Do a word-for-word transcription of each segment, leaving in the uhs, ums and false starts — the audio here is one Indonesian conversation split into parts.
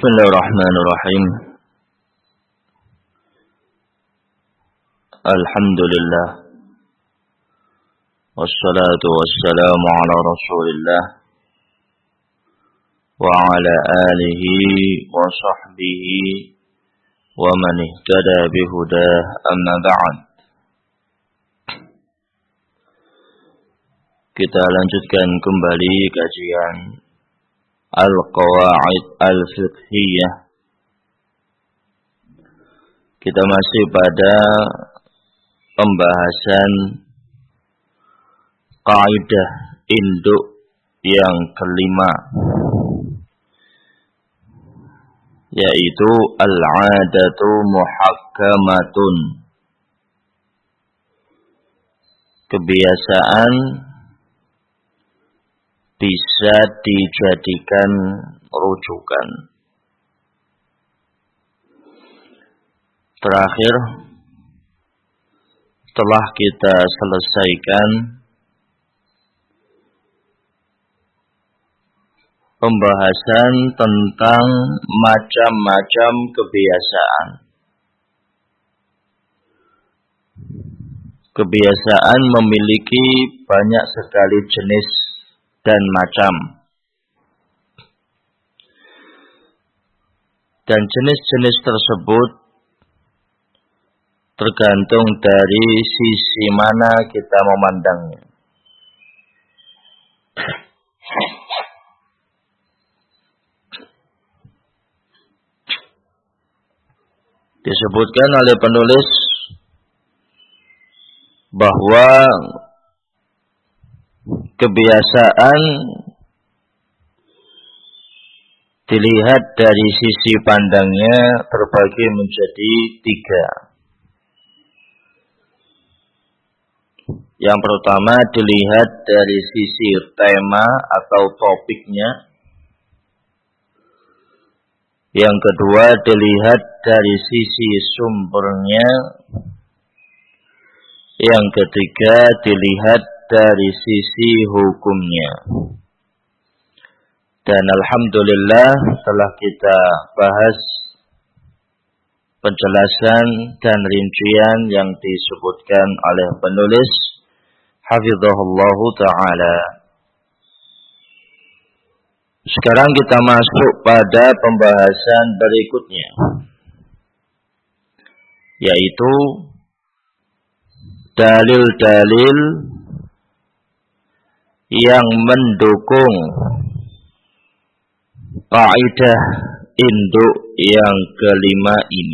Bismillahirrahmanirrahim. Alhamdulillah. Wassalatu wassalamu ala Rasulillah wa ala alihi wa sahbihi wa man ihtada bihudah, amma ba'd. Kita lanjutkan kembali kajian Al-Qawaid Al-Fiqhiyah. Kita masih pada pembahasan kaidah induk yang kelima, yaitu al-'adatu muhakkamatun. Kebiasaan bisa dijadikan rujukan. Terakhir, telah kita selesaikan pembahasan tentang macam-macam kebiasaan. Kebiasaan memiliki banyak sekali jenis dan macam. Dan jenis-jenis tersebut tergantung dari sisi mana kita memandangnya. Disebutkan oleh penulis bahwa kebiasaan dilihat dari sisi pandangnya terbagi menjadi tiga. Yang pertama dilihat dari sisi tema atau topiknya. Yang kedua dilihat dari sisi sumbernya. Yang ketiga dilihat dari sisi hukumnya. Dan alhamdulillah telah kita bahas penjelasan dan rincian yang disebutkan oleh penulis hafizahullahu ta'ala. Sekarang kita masuk pada pembahasan berikutnya, yaitu dalil-dalil yang mendukung kaidah induk yang kelima ini.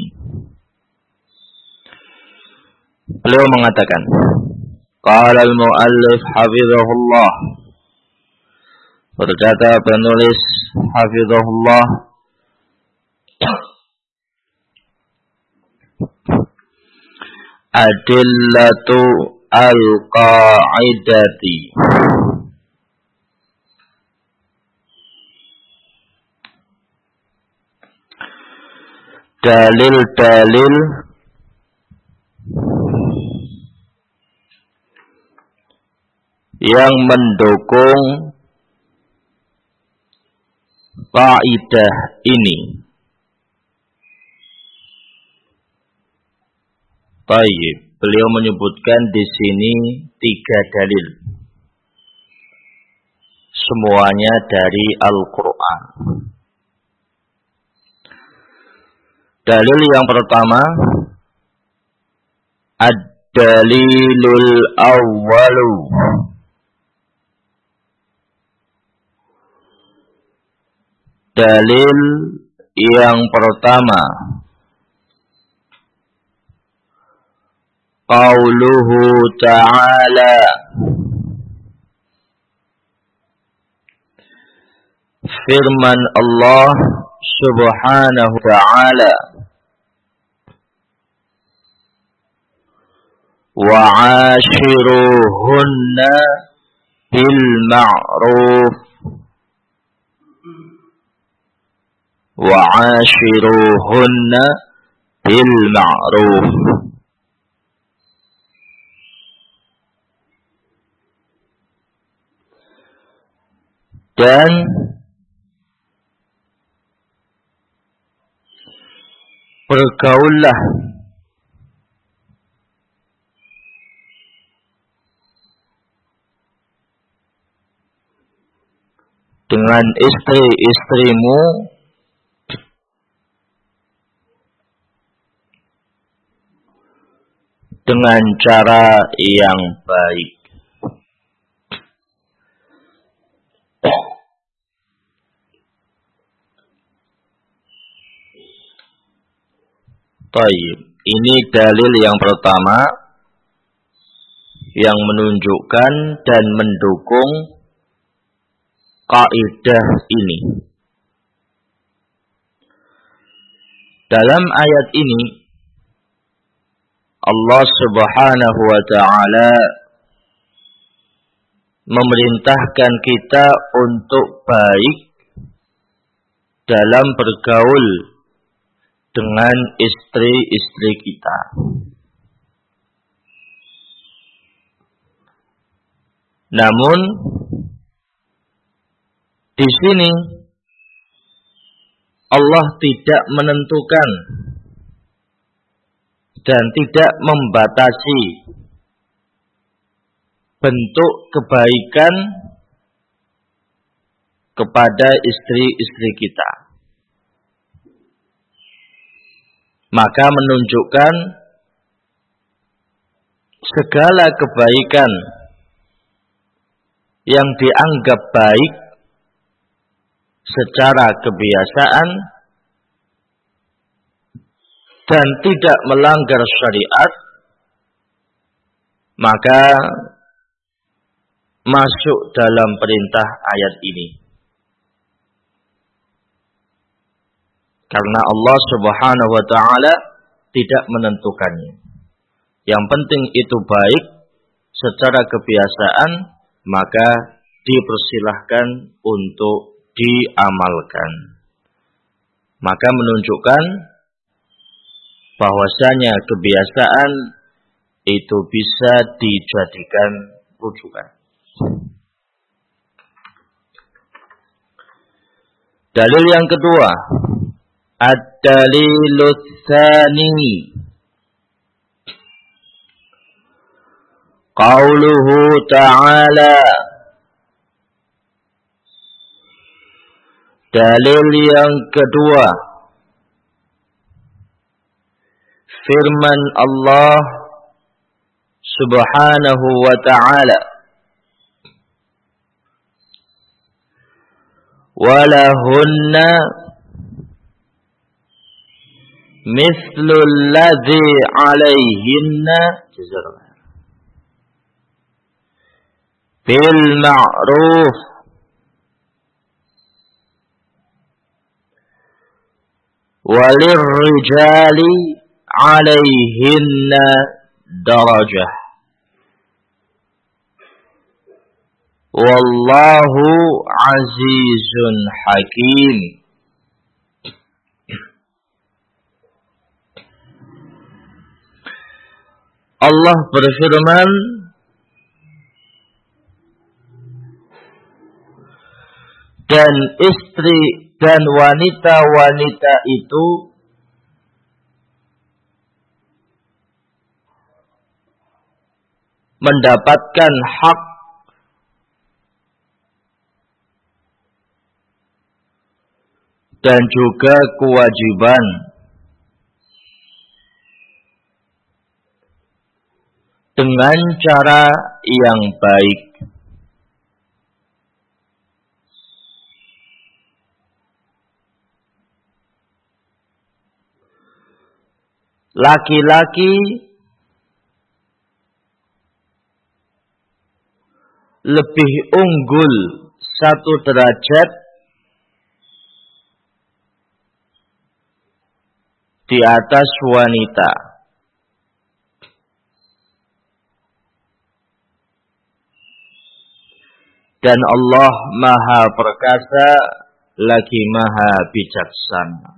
Beliau mengatakan, qala al-muallif hafizahullah, berkata penulis hafizahullah, adillatu al-qa'idati, dalil-dalil yang mendukung kaidah ini. Baik, beliau menyebutkan di sini tiga dalil. Semuanya dari Al-Quran. Dalil yang pertama, ad-dalilul awwalu, dalil yang pertama, qauluhu ta'ala, firman Allah subhanahu wa ta'ala, wa'ashiruhunna bil ma'ruf, wa'ashiruhunna bil ma'ruf. Dan bergaullah dengan istri-istrimu dengan cara yang baik. Baik, ini dalil yang pertama yang menunjukkan dan mendukung kaidah ini. Dalam ayat ini Allah Subhanahu wa ta'ala memerintahkan kita untuk baik dalam bergaul dengan istri-istri kita. Namun di sini Allah tidak menentukan dan tidak membatasi bentuk kebaikan kepada istri-istri kita. Maka menunjukkan segala kebaikan yang dianggap baik secara kebiasaan dan tidak melanggar syariat, maka masuk dalam perintah ayat ini. Karena Allah Subhanahu wa ta'ala tidak menentukannya. Yang penting itu baik secara kebiasaan, maka dipersilahkan untuk diamalkan. Maka menunjukkan bahwasanya kebiasaan itu bisa dijadikan rujukan. Dalil yang kedua, ad-dalilus tsani, qauluhu ta'ala. Dalil yang kedua, firman Allah Subhanahu wa ta'ala, walahunna mithlul ladzi 'alaihinna bil ma'ruf walirrijali 'alaihinna darajah wallahu azizun hakim. Allah berfirman, dan istri dan wanita-wanita itu mendapatkan hak dan juga kewajiban dengan cara yang baik. Laki-laki lebih unggul satu derajat di atas wanita. Dan Allah Maha Perkasa lagi Maha Bijaksana.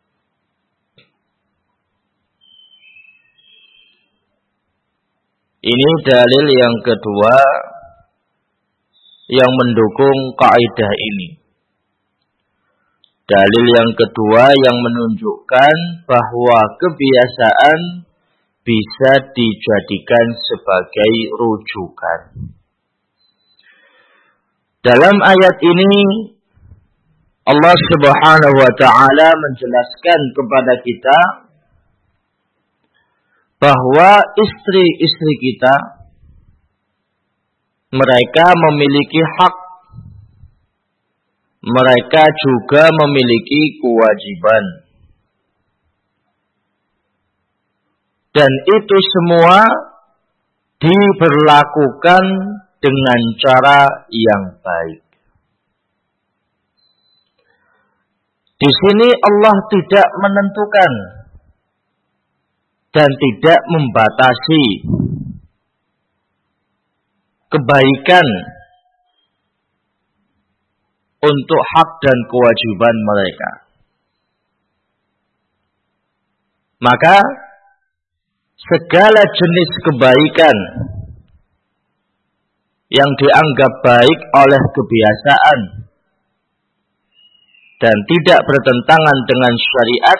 Ini dalil yang kedua yang mendukung kaidah ini. Dalil yang kedua yang menunjukkan bahwa kebiasaan bisa dijadikan sebagai rujukan. Dalam ayat ini Allah Subhanahu wa ta'ala menjelaskan kepada kita bahwa istri-istri kita mereka memiliki hak, mereka juga memiliki kewajiban. Dan itu semua diberlakukan dengan cara yang baik. Di sini Allah tidak menentukan dan tidak membatasi kebaikan untuk hak dan kewajiban mereka. Maka segala jenis kebaikan yang dianggap baik oleh kebiasaan dan tidak bertentangan dengan syariat,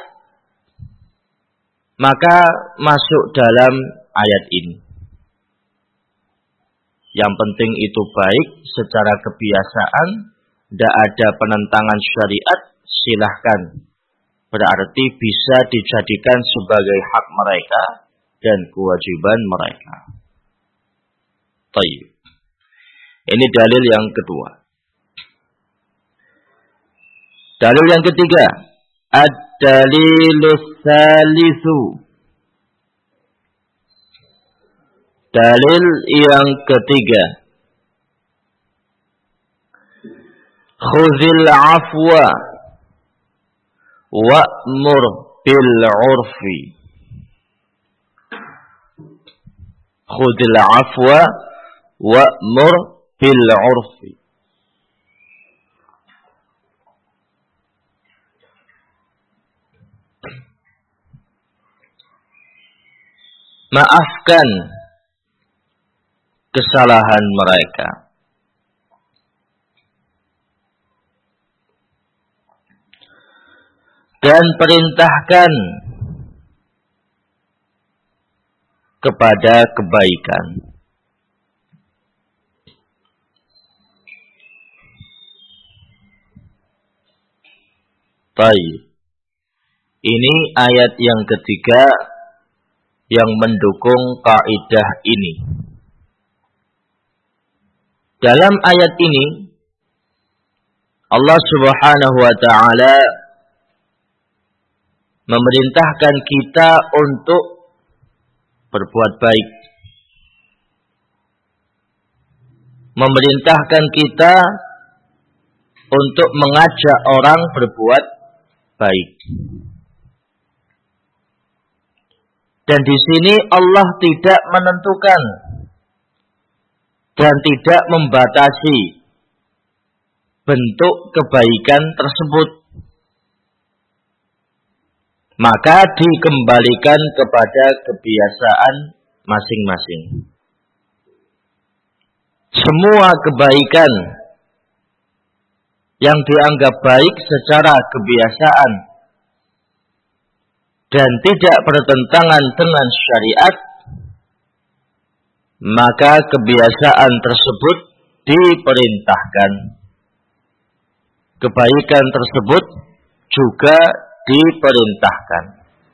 maka masuk dalam ayat ini. Yang penting itu baik secara kebiasaan, tidak ada penentangan syariat, silahkan. Berarti bisa dijadikan sebagai hak mereka dan kewajiban mereka. Tayyib. Ini dalil yang kedua. Dalil yang ketiga, ad-dalilus salisu. Dalil yang ketiga, khudhil afwa wa'mur bil 'urfi. Khudhil afwa wa'mur bil 'urfi. Maafkan kesalahan mereka. Dan perintahkan kepada kebaikan. Baik. Ini ayat yang ketiga yang mendukung kaidah ini. Dalam ayat ini Allah Subhanahu wa ta'ala memerintahkan kita untuk berbuat baik. Memerintahkan kita untuk mengajak orang berbuat baik. Dan di sini Allah tidak menentukan dan tidak membatasi bentuk kebaikan tersebut. Maka dikembalikan kepada kebiasaan masing-masing. Semua kebaikan yang dianggap baik secara kebiasaan dan tidak bertentangan dengan syariat, maka kebiasaan tersebut diperintahkan. Kebaikan tersebut juga diperintahkan.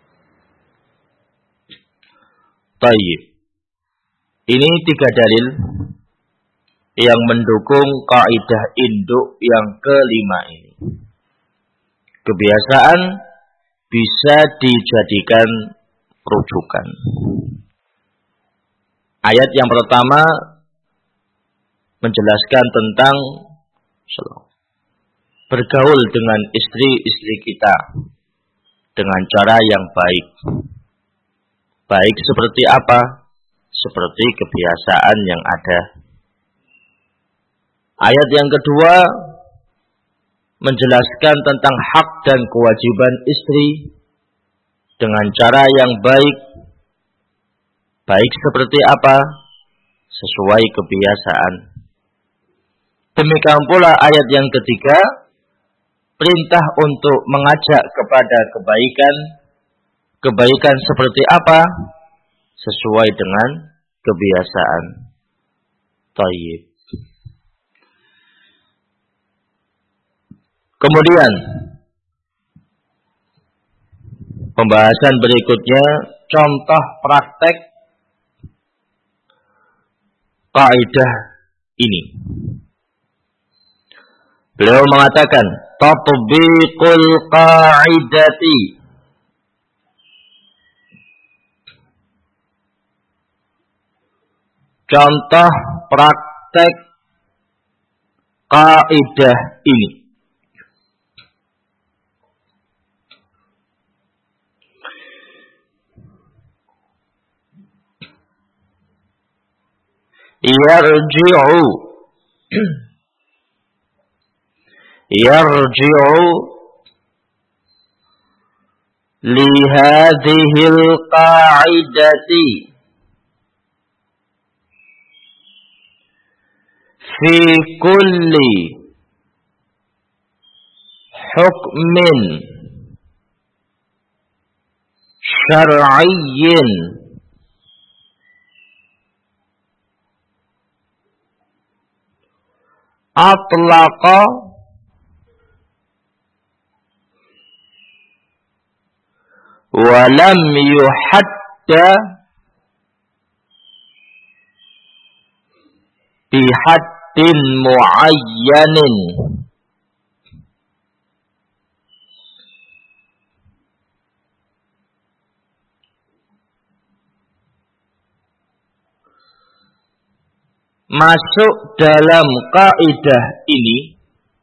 Tayyib. Ini tiga dalil yang mendukung kaidah induk yang kelima ini. Kebiasaan bisa dijadikan rujukan. Ayat yang pertama menjelaskan tentang bergaul dengan istri-istri kita dengan cara yang baik. Baik seperti apa? Seperti kebiasaan yang ada. Ayat yang kedua menjelaskan tentang hak dan kewajiban istri dengan cara yang baik. Baik seperti apa? Sesuai kebiasaan. Demikian pula ayat yang ketiga perintah untuk mengajak kepada kebaikan. Kebaikan seperti apa? Sesuai dengan kebiasaan. Thayyib. Kemudian pembahasan berikutnya contoh praktek kaidah ini. Beliau mengatakan tatbiqul qaidati, contoh praktek kaidah ini. Yarji'u yarji'u li hadhil qa'idati fi kulli hukmin syar'iyyin atlaqa wa lam yuhadda bihaddin muayyanin. Masuk dalam kaidah ini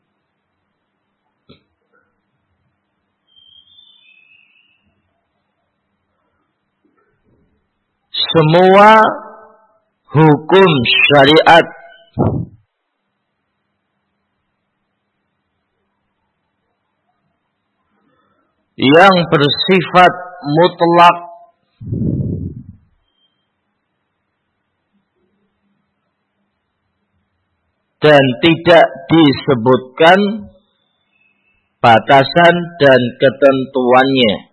semua hukum syariat yang bersifat mutlak dan tidak disebutkan batasan dan ketentuannya.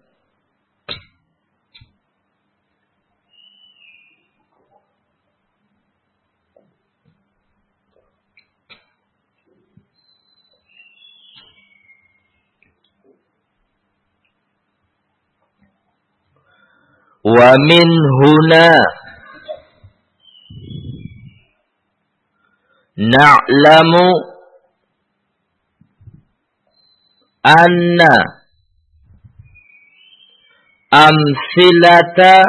Wa min huna na'lamu anna amsilata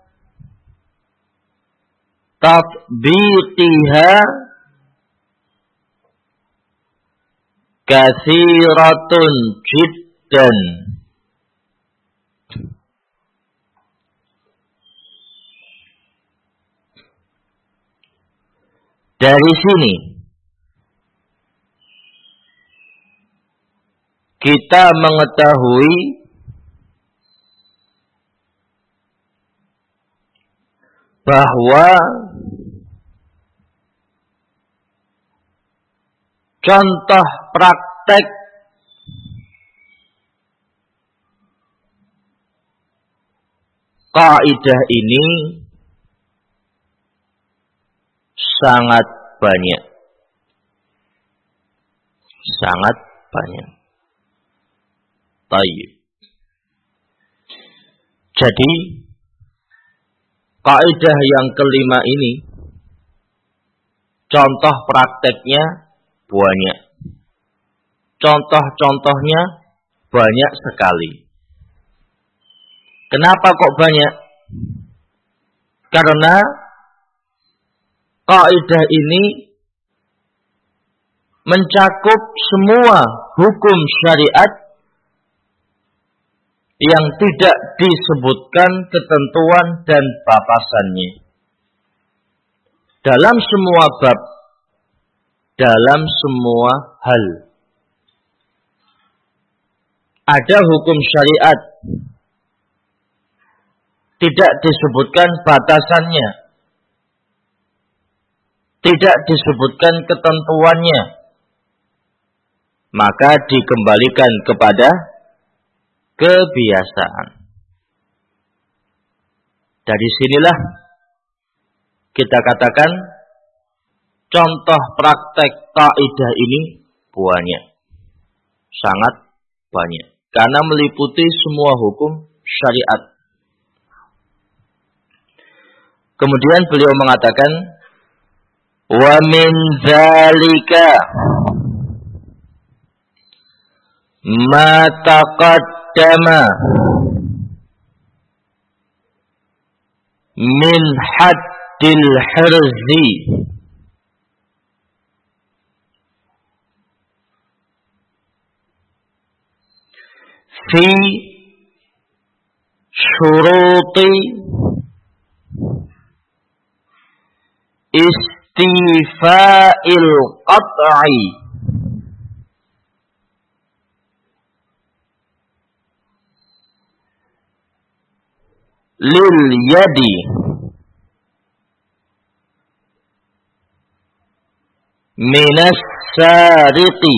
tatbiqiha kathiratun jiddan. Dari sini kita mengetahui bahwa contoh praktek kaidah ini sangat banyak. Sangat banyak. Tayyib. Jadi, kaidah yang kelima ini, contoh prakteknya banyak. Contoh-contohnya banyak sekali. Kenapa kok banyak? Karena kaidah ini mencakup semua hukum syariat yang tidak disebutkan ketentuan dan batasannya. Dalam semua bab, dalam semua hal. Ada hukum syariat, tidak disebutkan batasannya, tidak disebutkan ketentuannya, maka dikembalikan kepada kebiasaan. Dari sinilah kita katakan contoh praktek kaidah ini banyak, sangat banyak, karena meliputi semua hukum syariat. Kemudian beliau mengatakan, wa min dzalika ma taqaddama min haddil hirzi fi syuruti istifa'il qat'i lil yadi minas sariqi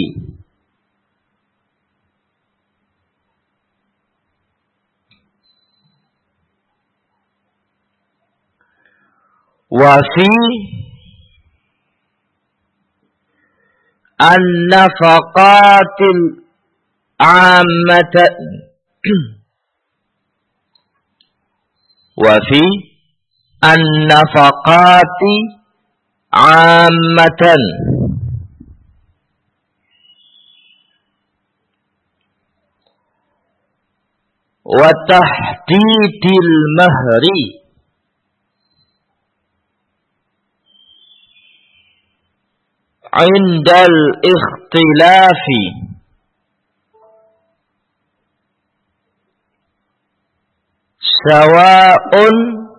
wa fi an-nafaqatil ammatan wa fi an-nafaqati ammatan wa tahdidil mahri indal ikhtilafi sawa'un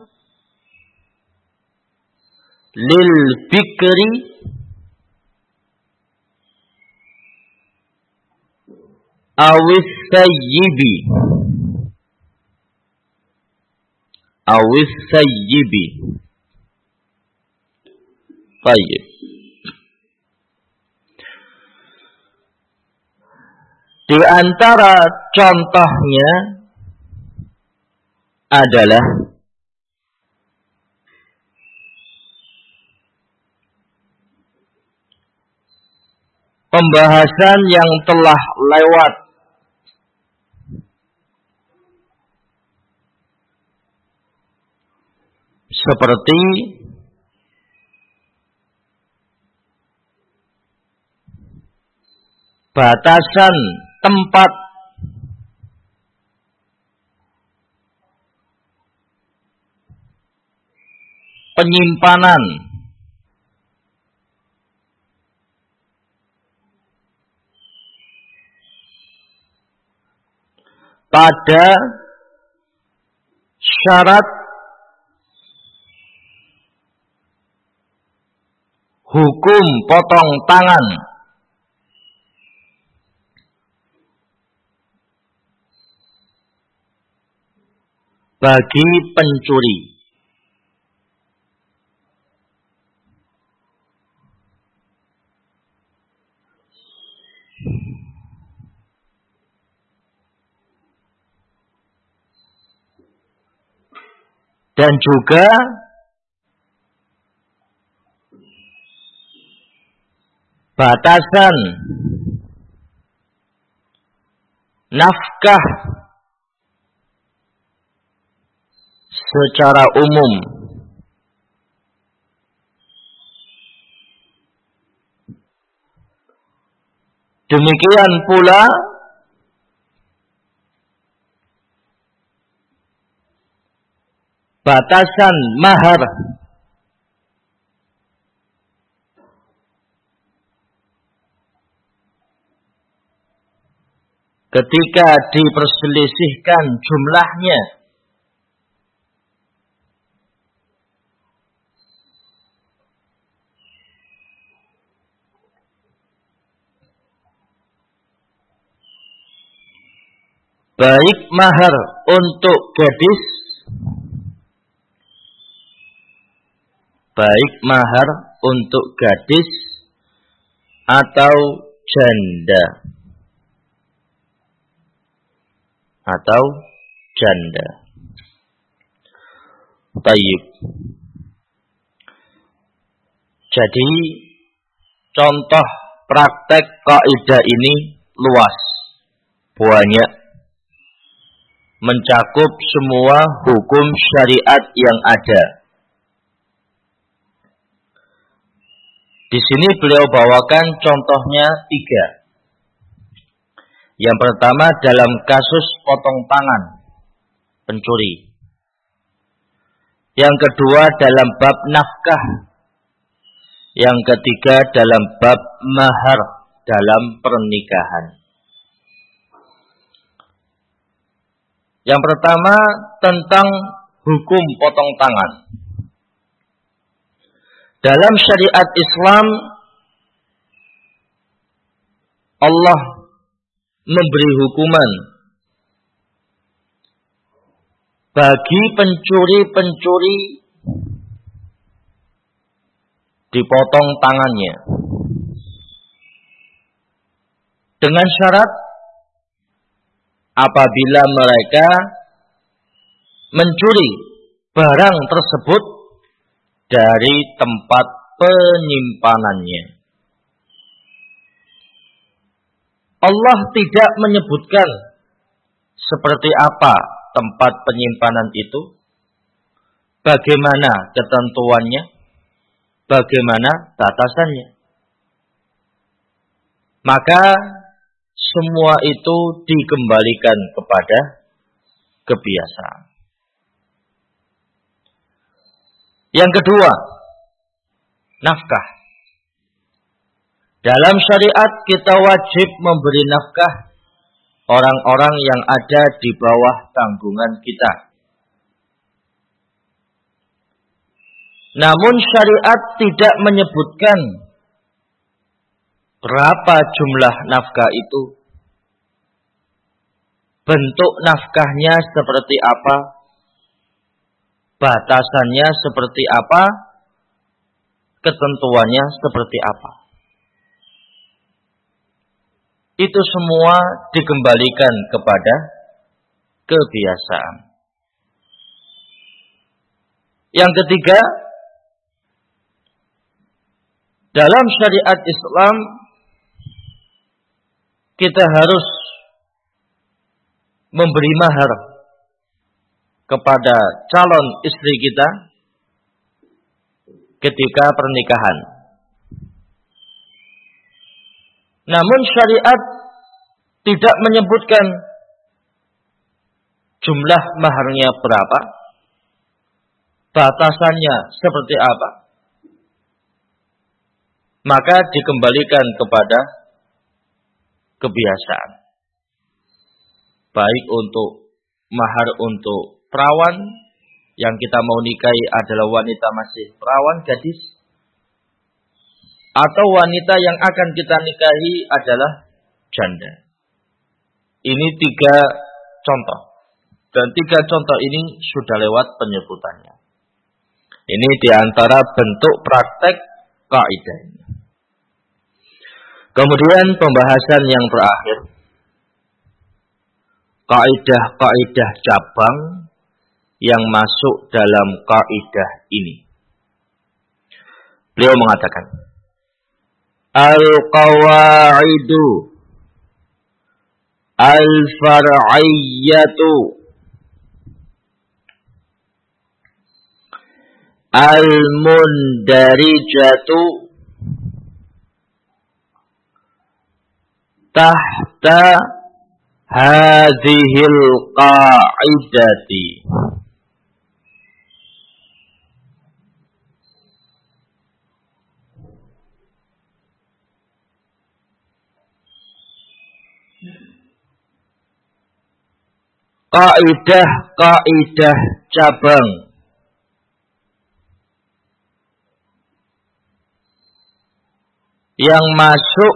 lil bikri awis sayyibi awis sayyibi. Baik. Di antara contohnya adalah pembahasan yang telah lewat seperti batasan tempat penyimpanan pada syarat hukum potong tangan bagi pencuri. Dan juga batasan nafkah secara umum. Demikian pula batasan mahar ketika diperselisihkan jumlahnya baik mahar untuk gadis baik mahar untuk gadis atau janda atau janda. Tayyib. Jadi contoh praktek kaidah ini luas, banyak, mencakup semua hukum syariat yang ada. Di sini beliau bawakan contohnya tiga. Yang pertama dalam kasus potong tangan pencuri. Yang kedua dalam bab nafkah. Yang ketiga dalam bab mahar dalam pernikahan. Yang pertama tentang hukum potong tangan. Dalam syariat Islam, Allah memberi hukuman bagi pencuri-pencuri dipotong tangannya. Dengan syarat apabila mereka mencuri barang tersebut dari tempat penyimpanannya. Allah tidak menyebutkan seperti apa tempat penyimpanan itu, bagaimana ketentuannya, bagaimana batasannya. Maka semua itu dikembalikan kepada kebiasaan. Yang kedua, nafkah. Dalam syariat kita wajib memberi nafkah orang-orang yang ada di bawah tanggungan kita. Namun syariat tidak menyebutkan berapa jumlah nafkah itu, bentuk nafkahnya seperti apa, batasannya seperti apa, ketentuannya seperti apa. Itu semua dikembalikan kepada kebiasaan. Yang ketiga, dalam syariat Islam kita harus memberi mahar kepada calon istri kita ketika pernikahan. Namun syariat tidak menyebutkan jumlah maharnya berapa, batasannya seperti apa. Maka dikembalikan kepada kebiasaan. Baik untuk mahar untuk perawan yang kita mau nikahi adalah wanita masih perawan, gadis, atau wanita yang akan kita nikahi adalah janda. Ini tiga contoh. Dan tiga contoh ini sudah lewat penyebutannya. Ini diantara bentuk praktek kaidahnya. Kemudian pembahasan yang terakhir, kaidah-kaidah cabang yang masuk dalam kaidah ini. Beliau mengatakan, al-qawaidu al-far'iyyatu al-mundarijatu tahta hadhil qa'idati. Kaidah-kaidah cabang yang masuk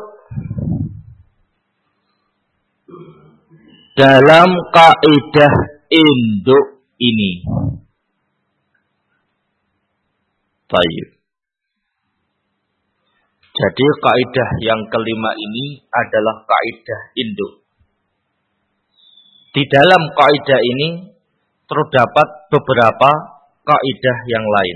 dalam kaidah induk ini. Baik. Jadi kaidah yang kelima ini adalah kaidah induk. Di dalam kaidah ini terdapat beberapa kaidah yang lain.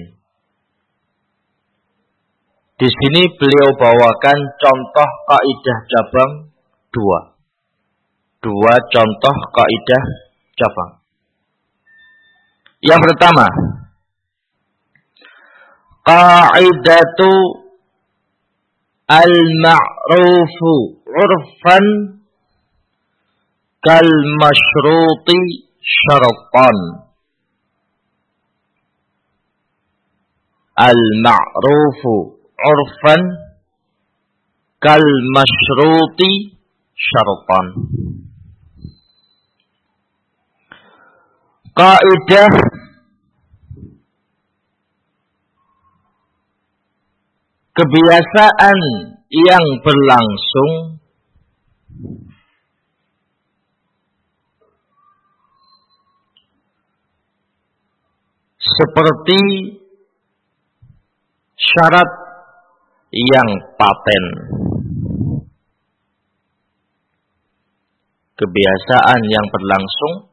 Di sini beliau bawakan contoh kaidah cabang dua. Dua contoh kaidah cabang. Yang pertama, qaidatu al-ma'rufu 'urfan kal masyruti syaratan. Al-ma'rufu 'urfan kal masyruti syaratan. Kaidah kebiasaan yang berlangsung seperti syarat yang paten. Kebiasaan yang berlangsung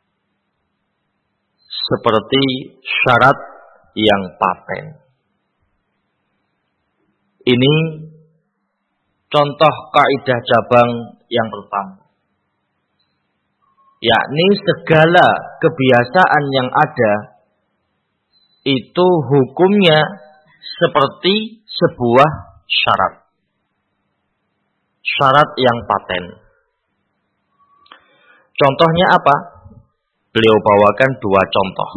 seperti syarat yang paten. Ini contoh kaidah cabang yang pertama. Yakni segala kebiasaan yang ada itu hukumnya seperti sebuah syarat. Syarat yang paten. Contohnya apa? Beliau bawakan dua contoh.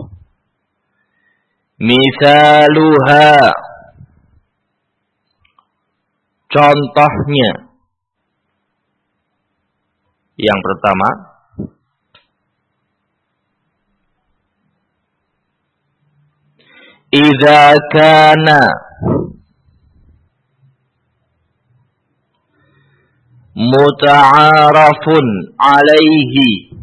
Misaluha, contohnya. Yang pertama, idza kana muta'arafun alaihi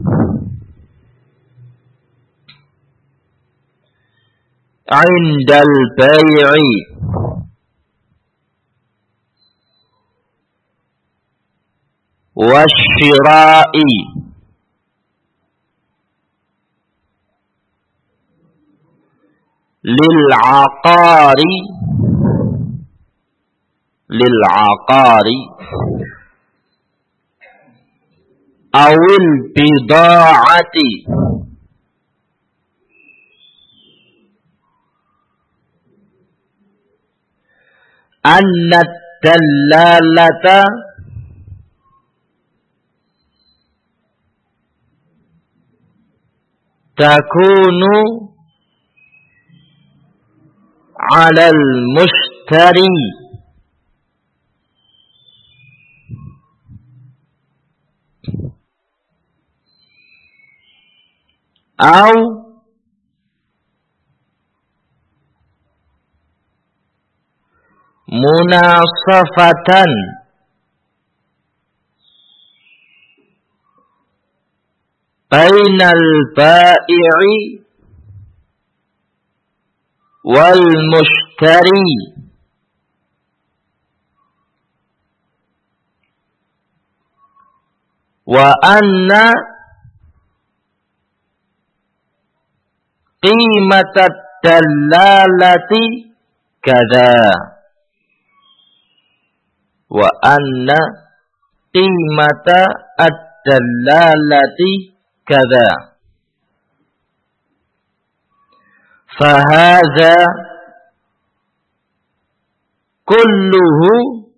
indal bai'i wasyira'i lil aqari lil aqari awil bida'ati anna dallalata takunu 'alal mushtari au munasafatan bainal bai'i wal mushtari wa anna qimatat dallalati kada wa anna qimata ad-dallalati kada fahadha kulluhu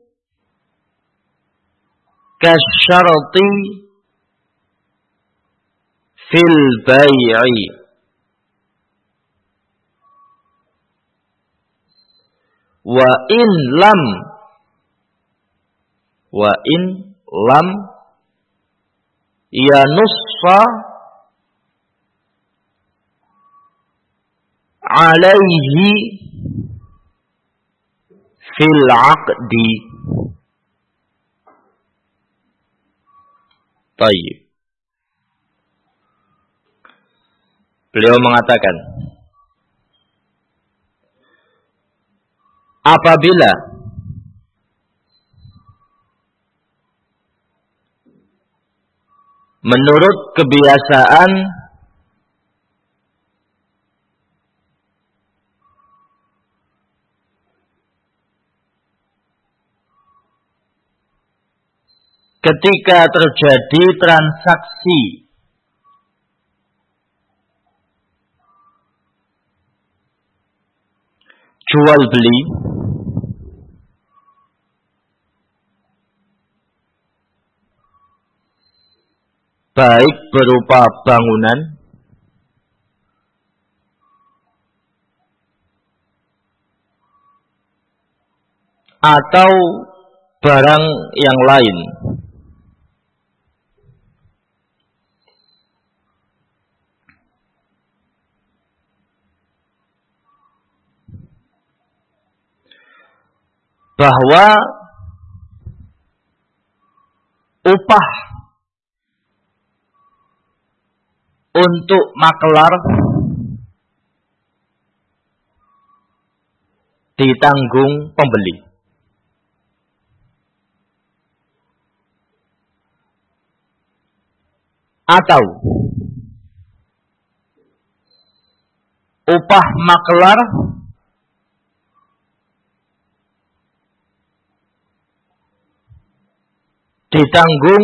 kasyarti fil bai'i wa in lam wa in lam yanussa alaihi fil aqdi. Tayyib. Beliau mengatakan, apabila menurut kebiasaan ketika terjadi transaksi jual beli, baik berupa bangunan atau barang yang lain, bahwa upah untuk makelar ditanggung pembeli. Atau upah makelar ditanggung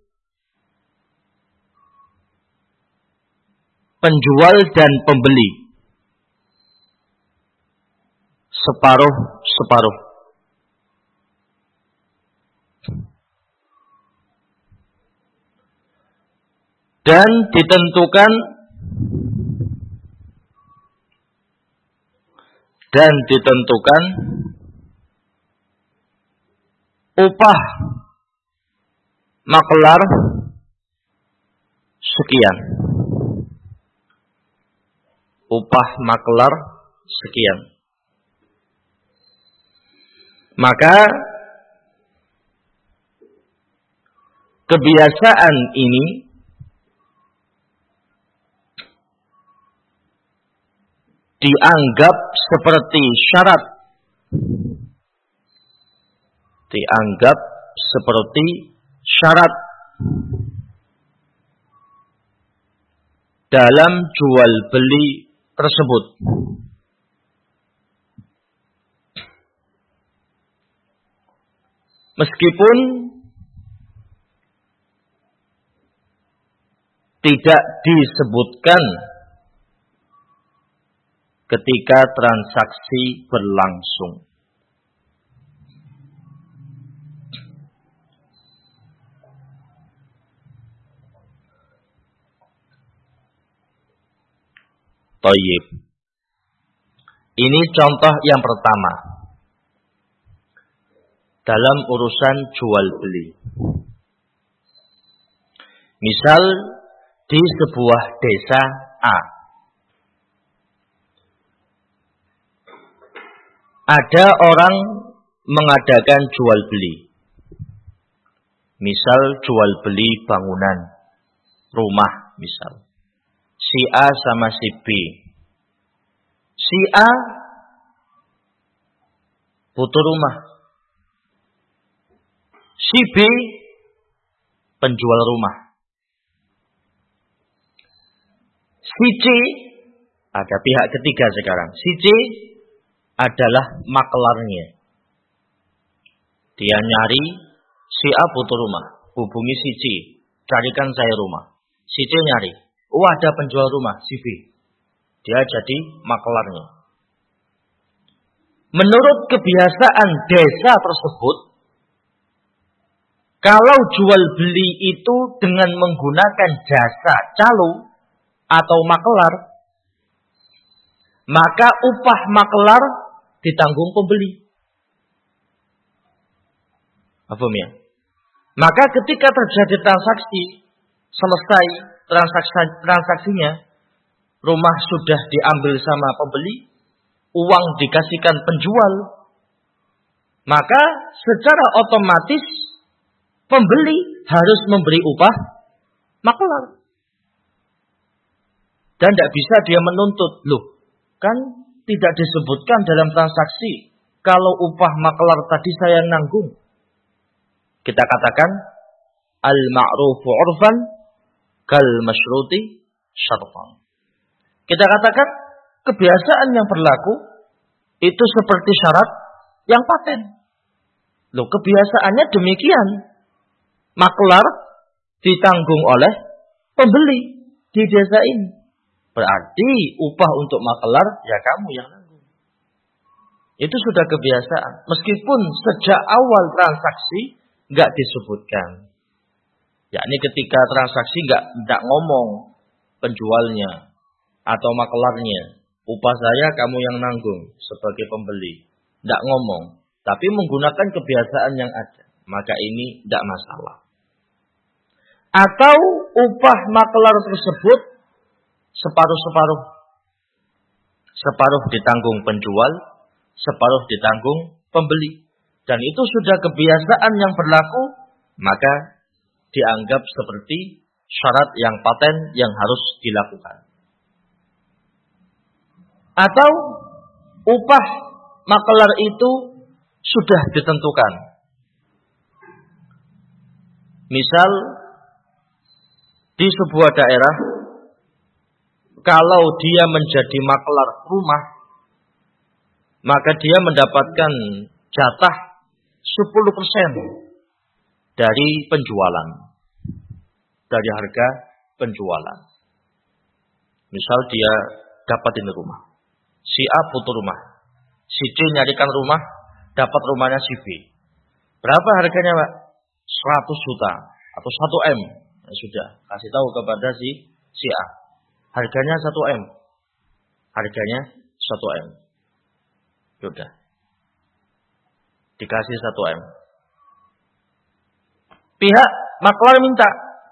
penjual dan pembeli separuh-separuh. Dan ditentukan dan ditentukan upah makelar sekian. Upah makelar sekian. Maka kebiasaan ini dianggap seperti syarat, dianggap seperti syarat dalam jual beli tersebut. Meskipun tidak disebutkan ketika transaksi berlangsung. Thayyib. Ini contoh yang pertama dalam urusan jual beli. Misal di sebuah desa A ada orang mengadakan jual beli. Misal jual beli bangunan, rumah misal. Si A sama si B. Si A butuh rumah. Si B penjual rumah. Si C ada pihak ketiga sekarang. Si C adalah maklarnya. Dia nyari, si A butuh rumah, hubungi si C, carikan saya rumah. Si C nyari, oh ada penjual rumah, si B. Dia jadi maklarnya. Menurut kebiasaan desa tersebut, kalau jual beli itu dengan menggunakan jasa calo atau maklar, maka upah maklar ditanggung pembeli. Apa ya? Maka ketika terjadi transaksi, selesai transaksi transaksinya, rumah sudah diambil sama pembeli, uang dikasihkan penjual, maka secara otomatis pembeli harus memberi upah maklar. Dan tidak bisa dia menuntut, loh kan tidak disebutkan dalam transaksi kalau upah maklar tadi saya nanggung. Kita katakan al-ma'rufu 'urfan kal masyruti syartan. Kita katakan kebiasaan yang berlaku itu seperti syarat yang paten. Loh, kebiasaannya demikian. Maklar ditanggung oleh pembeli di desa ini. Berarti upah untuk maklar ya kamu yang nanggung. Itu sudah kebiasaan. Meskipun sejak awal transaksi nggak disebutkan. Yakni ketika transaksi nggak nggak ngomong penjualnya atau maklarnya, upah saya kamu yang nanggung sebagai pembeli. Nggak ngomong, tapi menggunakan kebiasaan yang ada. Maka ini nggak masalah. Atau upah maklar tersebut separuh-separuh. Separuh ditanggung penjual, separuh ditanggung pembeli. Dan itu sudah kebiasaan yang berlaku, maka dianggap seperti syarat yang paten yang harus dilakukan. Atau upah maklar itu sudah ditentukan. Misal di sebuah daerah, kalau dia menjadi maklar rumah, maka dia mendapatkan jatah sepuluh persen dari penjualan, dari harga penjualan. Misal dia dapatin rumah, si A butuh rumah, si C nyarikan rumah, dapat rumahnya si B. Berapa harganya, Pak? seratus juta atau satu M. Ya sudah, kasih tahu kepada si si A. Harganya satu M. Harganya satu M. Sudah. Dikasih satu M. Pihak maklar minta,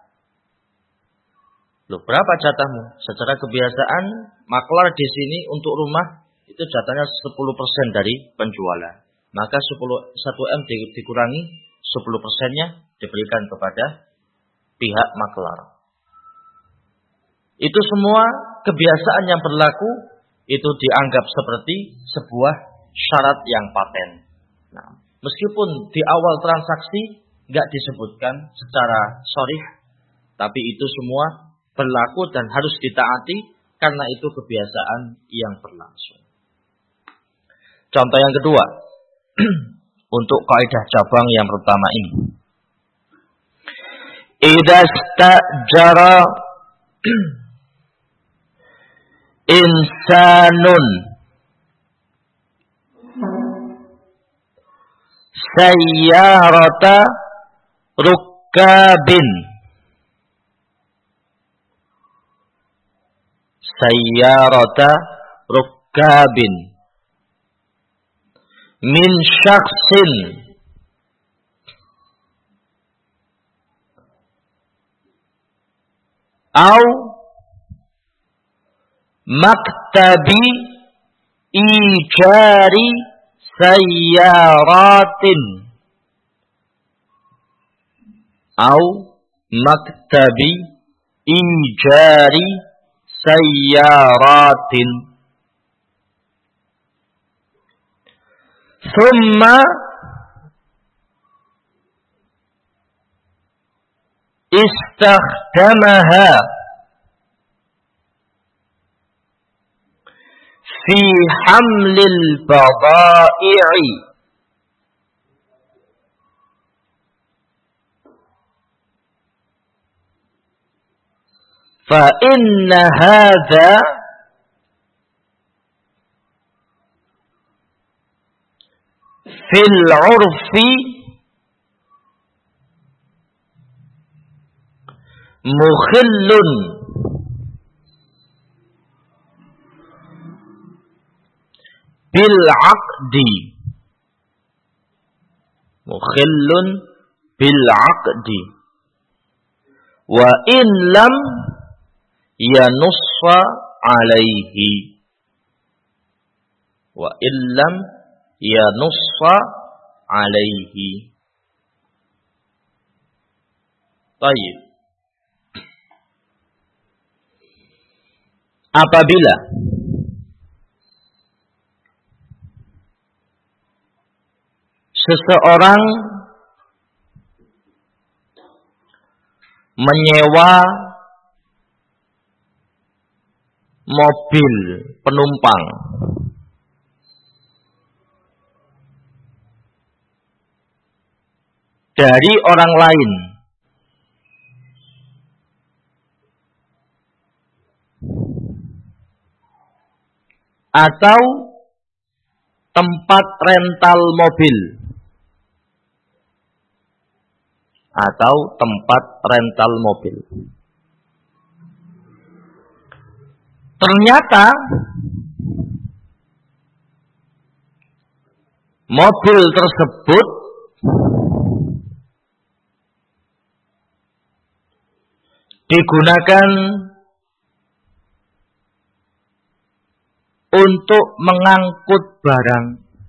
loh berapa jatahmu? Secara kebiasaan maklar di sini untuk rumah itu jatahnya sepuluh persen dari penjualan. Maka sepuluh, satu M dikurangi sepuluh persennya diberikan kepada pihak maklar. Itu semua kebiasaan yang berlaku itu dianggap seperti sebuah syarat yang paten. Nah, meskipun di awal transaksi nggak disebutkan secara sharih, tapi itu semua berlaku dan harus ditaati karena itu kebiasaan yang berlangsung. Contoh yang kedua, untuk kaidah cabang yang pertama ini. Idza stajara insanun sayyarata rukkabin sayyarata rukkabin min syakhsin au maktabi ijari sayyaratin au maktabi ijari sayyaratin thumma istakhdamaha fi hamlil badai'i fa inna hadha fil 'urfi mukhillun bil 'aqdi mukhillun bil 'aqdi wa in lam yanussa alaihi wa in lam yanussa alaihi. Baik. Apabila seseorang menyewa mobil penumpang dari orang lain atau tempat rental mobil atau tempat rental mobil. Ternyata mobil tersebut digunakan untuk mengangkut barang,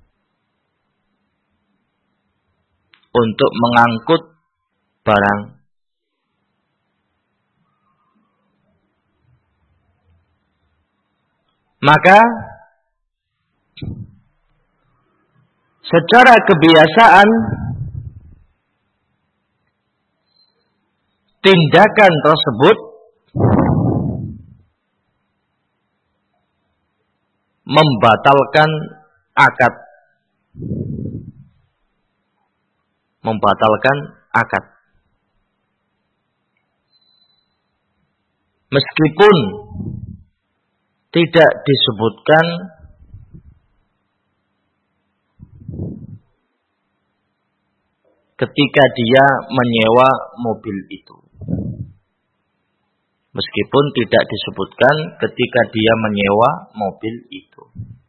untuk mengangkut barang. Maka secara kebiasaan tindakan tersebut membatalkan akad. Membatalkan akad. Meskipun tidak disebutkan ketika dia menyewa mobil itu. Meskipun tidak disebutkan ketika dia menyewa mobil itu.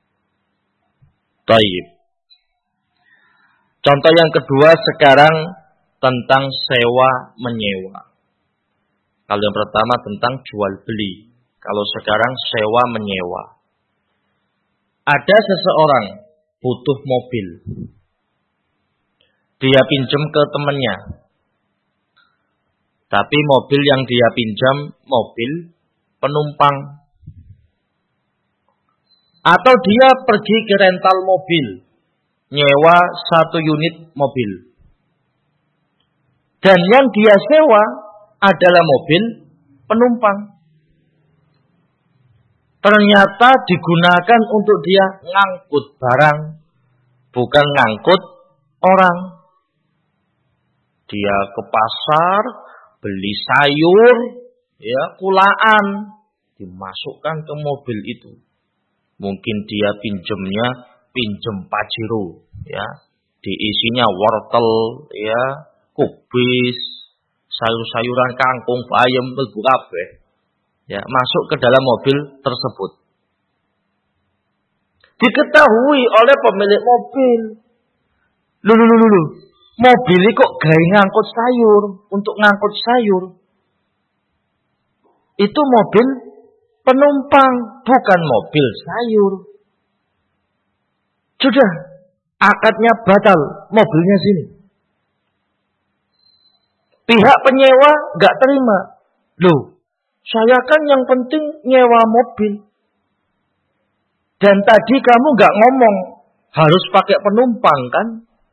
Taib. Contoh yang kedua sekarang tentang sewa menyewa. Kalau yang pertama tentang jual beli. Kalau sekarang sewa menyewa. Ada seseorang butuh mobil. Dia pinjam ke temannya. Tapi mobil yang dia pinjam mobil penumpang. Atau dia pergi ke rental mobil, nyewa satu unit mobil. Dan yang dia sewa adalah mobil penumpang. Ternyata digunakan untuk dia ngangkut barang, bukan ngangkut orang. Dia ke pasar, beli sayur, ya kulaan, dimasukkan ke mobil itu. Mungkin dia pinjemnya pinjem pajero, ya, diisinya wortel, ya, kubis, sayur-sayuran kangkung, bayam, mlebu kabeh, ya, masuk ke dalam mobil tersebut. Diketahui oleh pemilik mobil, lulu lulu lulu, mobil ini kok gawe ngangkut sayur, untuk ngangkut sayur. Itu mobil penumpang, bukan mobil sayur. Sudah, akadnya batal, mobilnya sini. Pihak penyewa nggak terima. Loh, saya kan yang penting nyewa mobil. Dan tadi kamu nggak ngomong harus pakai penumpang kan?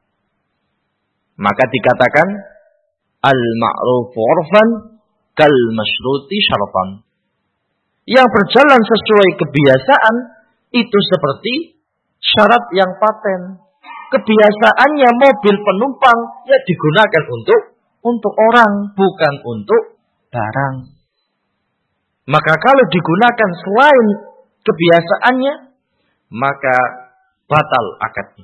Maka dikatakan al-ma'ruf 'urfan kal masyruti syaratan. Yang berjalan sesuai kebiasaan itu seperti syarat yang paten. Kebiasaannya mobil penumpang ya digunakan untuk untuk orang, bukan untuk barang. Maka kalau digunakan selain kebiasaannya, maka batal akadnya.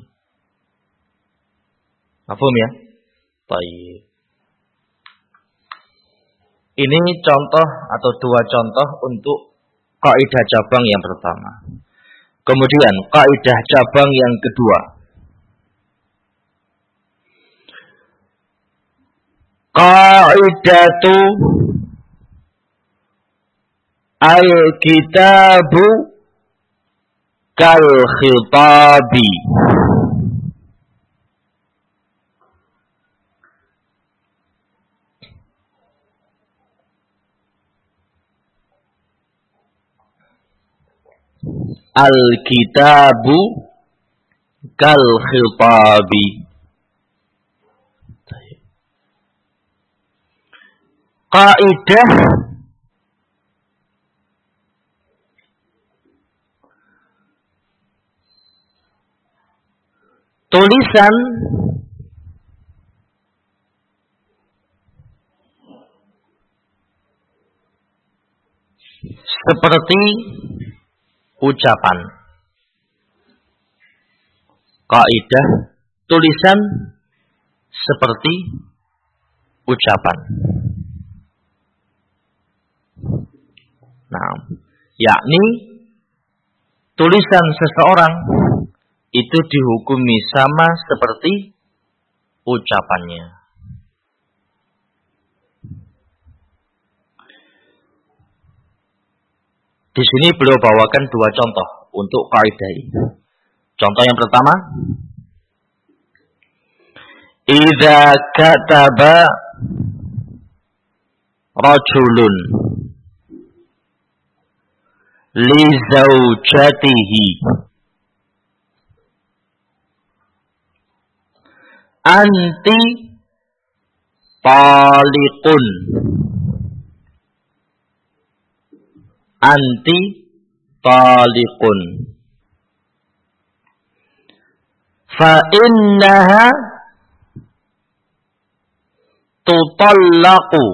Paham ya? Baik. Ini contoh atau dua contoh untuk kaidah cabang yang pertama. Kemudian kaidah cabang yang kedua. Qaidatu al-kitabu kal khitabi. Al-kitabu kal khitabi. Kaidah tulisan seperti ucapan. Kaidah tulisan seperti ucapan. Nah, yakni tulisan seseorang itu dihukumi sama seperti ucapannya. Di sini beliau bawakan dua contoh untuk kaidah ini. Contoh yang pertama, idza kataba rajulun li zaujatihi anti taliqun anti taliqun fa innaha tutallaqu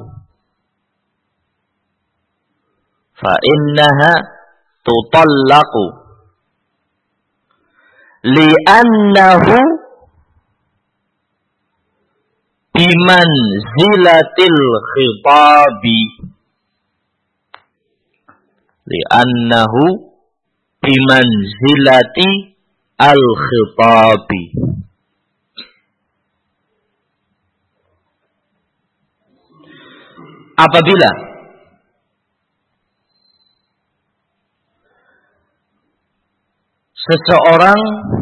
fa innaha tutallaqu li'annahu bimanzilatil khitabi li'annahu bimanzilati al-khitabi. Apabila seseorang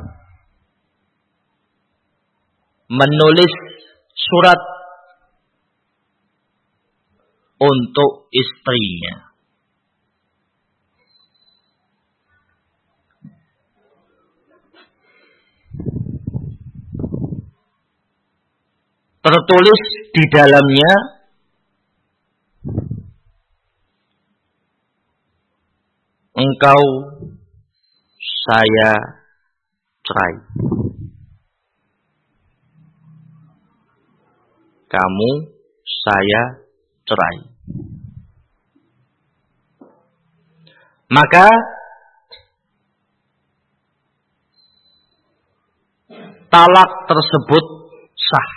menulis surat untuk istrinya, tertulis di dalamnya engkau saya cerai, kamu saya cerai, maka talak tersebut sah.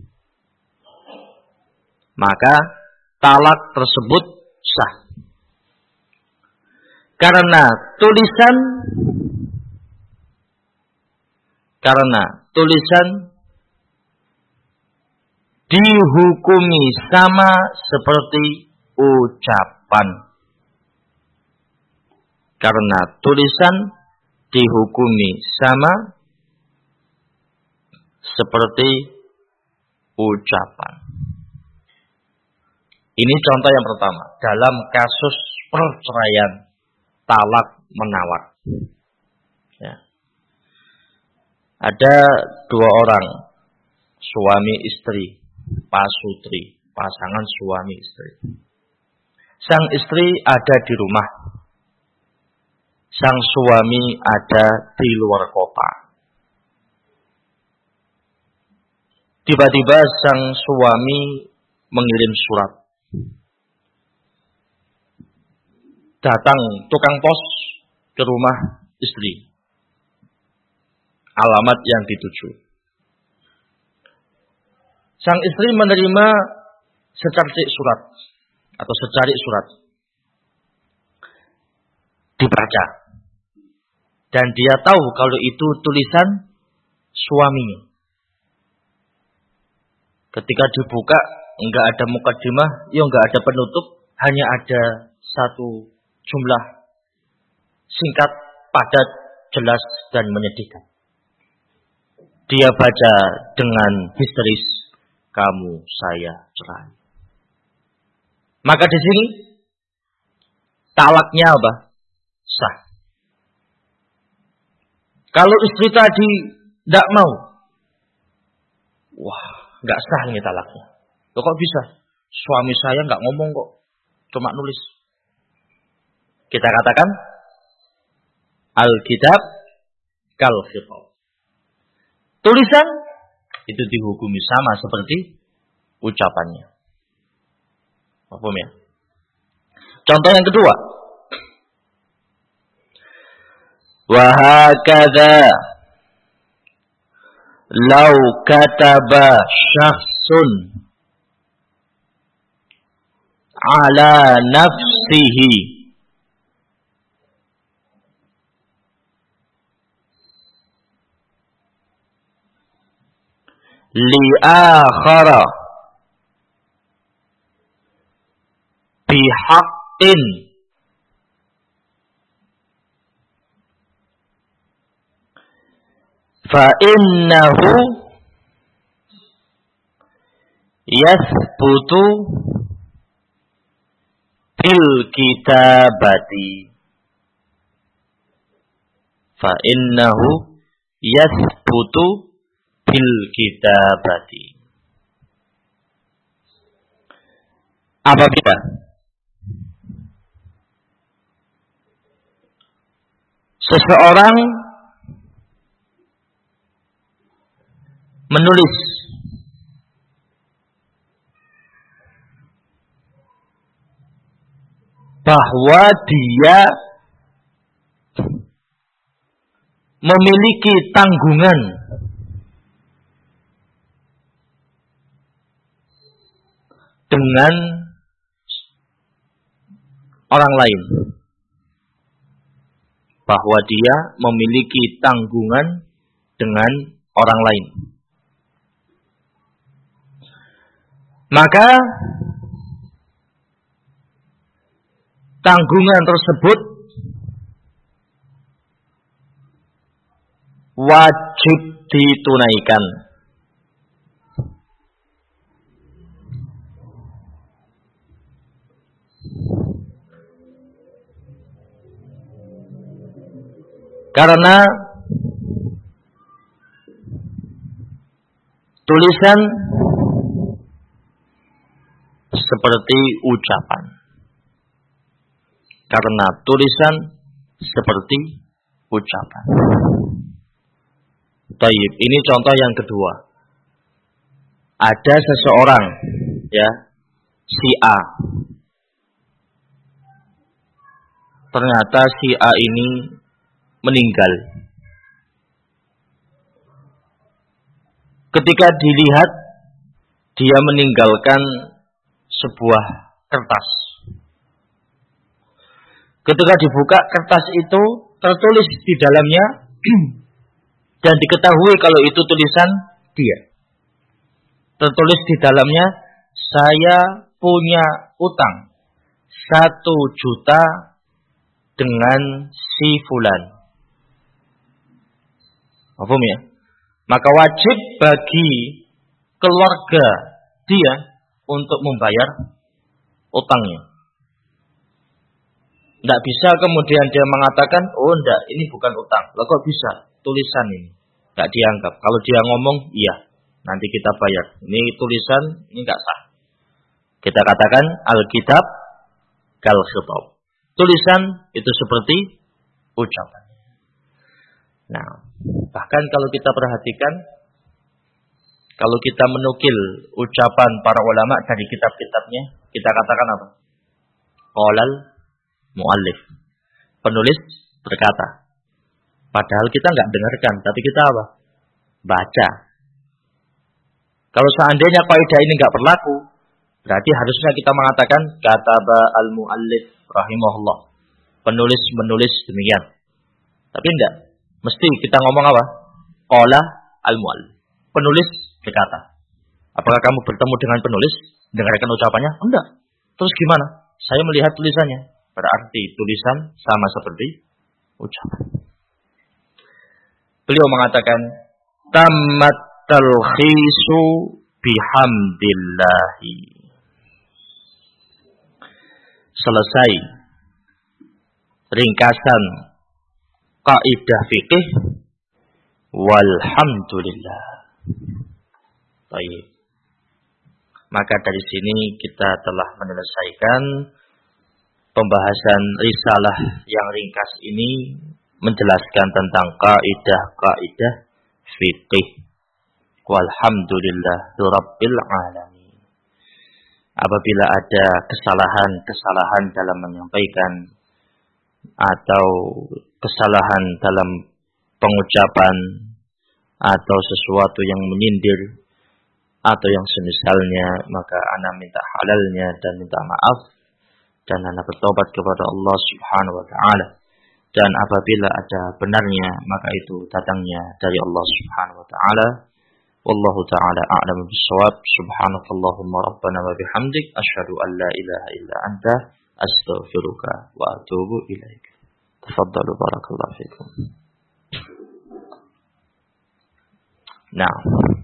Maka talak tersebut sah. Karena tulisan karena tulisan dihukumi sama seperti ucapan. Karena tulisan dihukumi sama seperti ucapan. Ini contoh yang pertama dalam kasus perceraian talak menawar. Ya. Ada dua orang suami istri, pasutri, pasangan suami istri. Sang istri ada di rumah, sang suami ada di luar kota. Tiba-tiba sang suami mengirim surat. Datang tukang pos ke rumah istri. Alamat yang dituju. Sang istri menerima secarcik surat atau secarik surat. Dibaca. Dan dia tahu kalau itu tulisan suaminya. Ketika dibuka, enggak ada mukadimah, ya enggak ada penutup, hanya ada satu jumlah singkat, padat, jelas, dan menyedihkan. Dia baca dengan histeris, kamu saya cerai. Maka di sini talaknya apa? Sah. Kalau istri tadi tidak mau, wah, nggak sah ini talaknya. Loh, kok bisa? Suami saya nggak ngomong kok, cuma nulis. Kita katakan Alkitab kal khitab. tulisan itu dihukumi sama seperti ucapannya. Paham ya? Contoh yang kedua. Wa hakadha law kataba syakhsun ala nafsihi li akhara bihaqqin fa innahu yathbutu fil kitabati fa innahu yathbutu fil kitabati. Apabila seseorang menulis bahwa dia memiliki tanggungan dengan orang lain, bahwa dia memiliki tanggungan dengan orang lain, maka tanggungan tersebut wajib ditunaikan. Karena tulisan seperti ucapan. Karena tulisan seperti ucapan. Taib, ini contoh yang kedua. Ada seseorang, ya, si A. Ternyata si A ini meninggal. Ketika dilihat, dia meninggalkan sebuah kertas. Ketika dibuka, kertas itu tertulis di dalamnya dan diketahui kalau itu tulisan dia. Tertulis di dalamnya, saya punya utang satu juta dengan si fulan. Paham ya? Maka wajib bagi keluarga dia untuk membayar utangnya. Tidak bisa kemudian dia mengatakan, oh enggak, ini bukan utang. Lah kok bisa? Tulisan ini. Tidak dianggap. Kalau dia ngomong, iya, nanti kita bayar. Ini tulisan, ini enggak sah. Kita katakan, Alkitab kal khitab. Tulisan itu seperti ucapan. Nah, bahkan kalau kita perhatikan, kalau kita menukil ucapan para ulama dari kitab-kitabnya, kita katakan apa? Qalal muallif. Penulis berkata. Padahal kita nggak dengarkan, tapi kita apa? Baca. Kalau seandainya kaidah ini nggak berlaku, berarti harusnya kita mengatakan kataba al-muallif rahimahullah. Penulis menulis demikian. Tapi enggak. Mesti kita ngomong apa? Qala al-muallif. Penulis berkata. Apakah kamu bertemu dengan penulis? Dengarkan ucapannya? Enggak. Terus gimana? Saya melihat tulisannya. Berarti tulisan sama seperti ucapan. Beliau mengatakan, tammat talkhisu bihamdillahi. Selesai ringkasan kaidah fikih walhamdulillah. Baik. Maka dari sini kita telah menyelesaikan pembahasan risalah yang ringkas ini, menjelaskan tentang kaidah-kaidah fikih. Walhamdulillahirabbil alamin. Apabila ada kesalahan-kesalahan dalam menyampaikan atau kesalahan dalam pengucapan atau sesuatu yang menyindir atau yang semisalnya, maka ana minta halalnya dan minta maaf dan ana bertobat kepada Allah Subhanahu wa taala. Dan apabila ada benarnya, maka itu datangnya dari Allah Subhanahu wa taala. Wallahu ta'ala a'lamu bis-shawab. Subhanakallahumma rabbana wa bihamdik asyhadu an la ilaha illa anta astaghfiruka wa atubu ilaik. Tafaddalu barakallahu fikum. Nah.